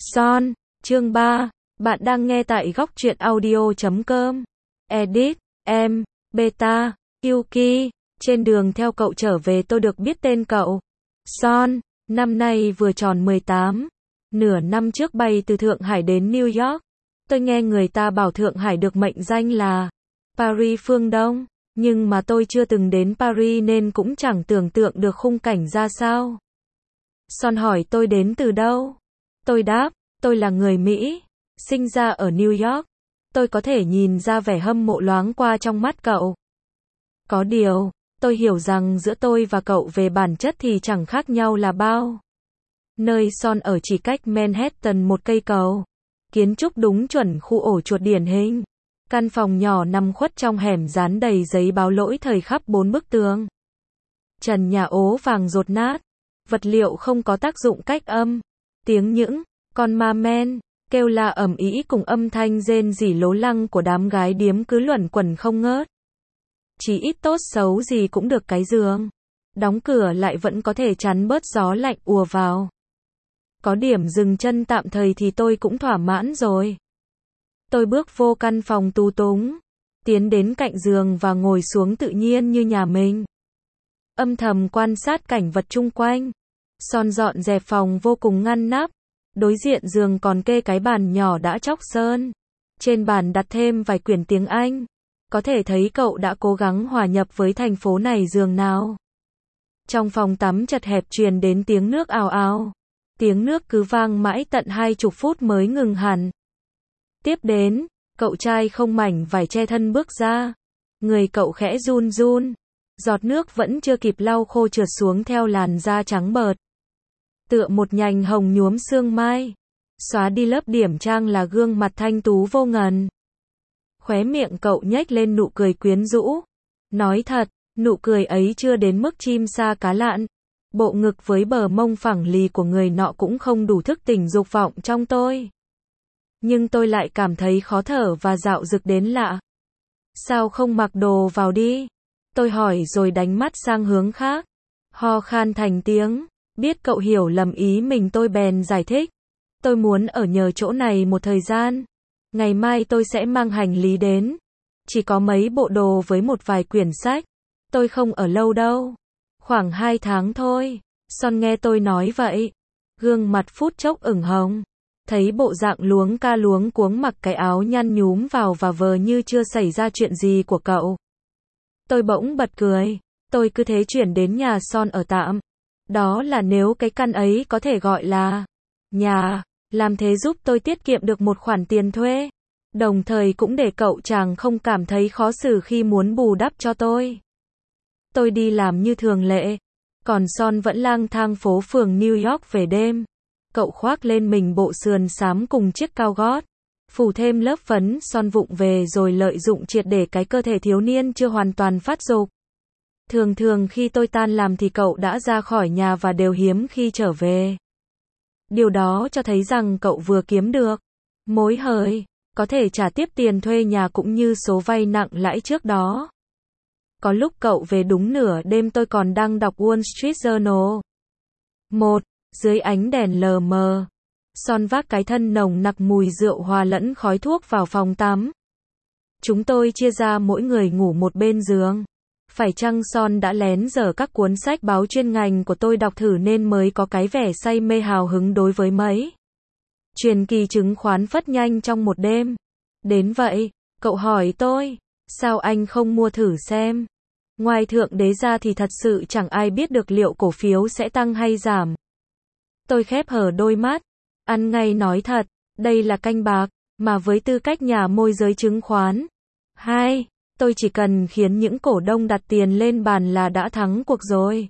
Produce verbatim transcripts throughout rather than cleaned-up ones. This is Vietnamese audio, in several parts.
Son, chương ba, bạn đang nghe tại góc truyện audio chấm com. Edit, em, Beta, Yuki, trên đường theo cậu trở về tôi được biết tên cậu. Son, năm nay vừa tròn mười tám. Nửa năm trước bay từ Thượng Hải đến New York. Tôi nghe người ta bảo Thượng Hải được mệnh danh là Paris phương Đông, nhưng mà tôi chưa từng đến Paris nên cũng chẳng tưởng tượng được khung cảnh ra sao. Son hỏi tôi đến từ đâu. Tôi đáp, tôi là người Mỹ, sinh ra ở New York. Tôi có thể nhìn ra vẻ hâm mộ loáng qua trong mắt cậu. Có điều, tôi hiểu rằng giữa tôi và cậu về bản chất thì chẳng khác nhau là bao. Nơi Son ở chỉ cách Manhattan một cây cầu. Kiến trúc đúng chuẩn khu ổ chuột điển hình. Căn phòng nhỏ nằm khuất trong hẻm dán đầy giấy báo lỗi thời khắp bốn bức tường. Trần nhà ố vàng dột nát. Vật liệu không có tác dụng cách âm. Tiếng những con ma men kêu la ầm ĩ cùng âm thanh rên rỉ lố lăng của đám gái điếm cứ luẩn quẩn không ngớt. Chỉ ít tốt xấu gì cũng được cái giường. Đóng cửa lại vẫn có thể chắn bớt gió lạnh ùa vào. Có điểm dừng chân tạm thời thì tôi cũng thỏa mãn rồi. Tôi bước vô căn phòng tù túng, tiến đến cạnh giường và ngồi xuống tự nhiên như nhà mình. Âm thầm quan sát cảnh vật chung quanh. Son dọn dẹp phòng vô cùng ngăn nắp. Đối diện giường còn kê cái bàn nhỏ đã chóc sơn. Trên bàn đặt thêm vài quyển tiếng Anh. Có thể thấy cậu đã cố gắng hòa nhập với thành phố này giường nào. Trong phòng tắm chật hẹp truyền đến tiếng nước ào ào. Tiếng nước cứ vang mãi tận hai chục phút mới ngừng hẳn. Tiếp đến, cậu trai không mảnh vải che thân bước ra. Người cậu khẽ run run. Giọt nước vẫn chưa kịp lau khô trượt xuống theo làn da trắng bợt. Tựa một nhành hồng nhuốm sương mai. Xóa đi lớp điểm trang là gương mặt thanh tú vô ngần. Khóe miệng cậu nhếch lên nụ cười quyến rũ. Nói thật, nụ cười ấy chưa đến mức chim sa cá lặn. Bộ ngực với bờ mông phẳng lì của người nọ cũng không đủ thức tỉnh dục vọng trong tôi. Nhưng tôi lại cảm thấy khó thở và dạo dực đến lạ. Sao không mặc đồ vào đi? Tôi hỏi rồi đánh mắt sang hướng khác. Ho khan thành tiếng. Biết cậu hiểu lầm ý mình tôi bèn giải thích. Tôi muốn ở nhờ chỗ này một thời gian. Ngày mai tôi sẽ mang hành lý đến. Chỉ có mấy bộ đồ với một vài quyển sách. Tôi không ở lâu đâu. Khoảng hai tháng thôi. Son nghe tôi nói vậy. Gương mặt phút chốc ửng hồng. Thấy bộ dạng luống ca luống cuống mặc cái áo nhăn nhúm vào và vờ như chưa xảy ra chuyện gì của cậu. Tôi bỗng bật cười. Tôi cứ thế chuyển đến nhà Son ở tạm. Đó là nếu cái căn ấy có thể gọi là nhà. Làm thế giúp tôi tiết kiệm được một khoản tiền thuê. Đồng thời cũng để cậu chàng không cảm thấy khó xử khi muốn bù đắp cho tôi. Tôi đi làm như thường lệ. Còn Son vẫn lang thang phố phường New York về đêm. Cậu khoác lên mình bộ sườn xám cùng chiếc cao gót. Phủ thêm lớp phấn son vụng về rồi lợi dụng triệt để cái cơ thể thiếu niên chưa hoàn toàn phát dục. Thường thường khi tôi tan làm thì cậu đã ra khỏi nhà và đều hiếm khi trở về. Điều đó cho thấy rằng cậu vừa kiếm được mối hời, có thể trả tiếp tiền thuê nhà cũng như số vay nặng lãi trước đó. Có lúc cậu về đúng nửa đêm tôi còn đang đọc Wall Street Journal. Một, dưới ánh đèn lờ mờ. Son vác cái thân nồng nặc mùi rượu hòa lẫn khói thuốc vào phòng tắm. Chúng tôi chia ra mỗi người ngủ một bên giường. Phải chăng Son đã lén dở các cuốn sách báo chuyên ngành của tôi đọc thử nên mới có cái vẻ say mê hào hứng đối với mấy truyền kỳ chứng khoán phất nhanh trong một đêm. Đến vậy, cậu hỏi tôi, sao anh không mua thử xem? Ngoài Thượng Đế ra thì thật sự chẳng ai biết được liệu cổ phiếu sẽ tăng hay giảm. Tôi khép hờ đôi mắt, ăn ngay nói thật, đây là canh bạc, mà với tư cách nhà môi giới chứng khoán. Hai, tôi chỉ cần khiến những cổ đông đặt tiền lên bàn là đã thắng cuộc rồi.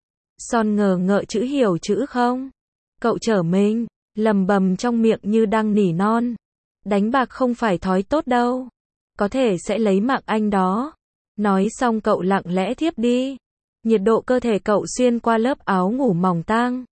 Son ngờ ngợ chữ hiểu chữ không? Cậu trở mình, lầm bầm trong miệng như đang nỉ non. Đánh bạc không phải thói tốt đâu. Có thể sẽ lấy mạng anh đó. Nói xong cậu lặng lẽ thiếp đi. Nhiệt độ cơ thể cậu xuyên qua lớp áo ngủ mỏng tang.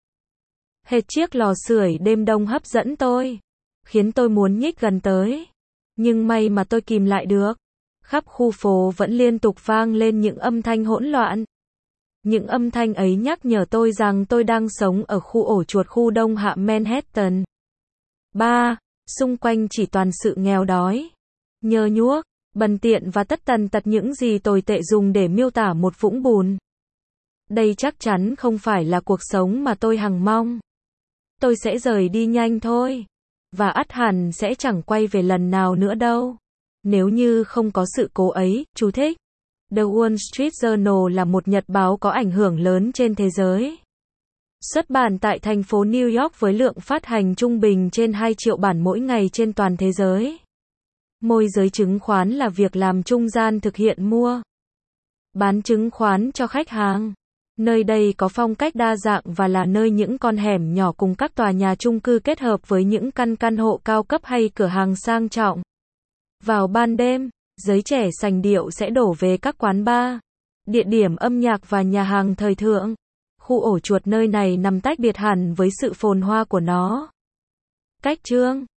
Hệt chiếc lò sưởi đêm đông hấp dẫn tôi. Khiến tôi muốn nhích gần tới. Nhưng may mà tôi kìm lại được. Khắp khu phố vẫn liên tục vang lên những âm thanh hỗn loạn. Những âm thanh ấy nhắc nhở tôi rằng tôi đang sống ở khu ổ chuột khu đông hạ Manhattan. ba. Xung quanh chỉ toàn sự nghèo đói, nhơ nhuốc, bần tiện và tất tần tật những gì tồi tệ dùng để miêu tả một vũng bùn. Đây chắc chắn không phải là cuộc sống mà tôi hằng mong. Tôi sẽ rời đi nhanh thôi. Và ắt hẳn sẽ chẳng quay về lần nào nữa đâu. Nếu như không có sự cố ấy, chú thích. The Wall Street Journal là một nhật báo có ảnh hưởng lớn trên thế giới. Xuất bản tại thành phố New York với lượng phát hành trung bình trên hai triệu bản mỗi ngày trên toàn thế giới. Môi giới chứng khoán là việc làm trung gian thực hiện mua, bán chứng khoán cho khách hàng. Nơi đây có phong cách đa dạng và là nơi những con hẻm nhỏ cùng các tòa nhà chung cư kết hợp với những căn căn hộ cao cấp hay cửa hàng sang trọng. Vào ban đêm, giới trẻ sành điệu sẽ đổ về các quán bar, địa điểm âm nhạc và nhà hàng thời thượng. Khu ổ chuột nơi này nằm tách biệt hẳn với sự phồn hoa của nó. Cách chương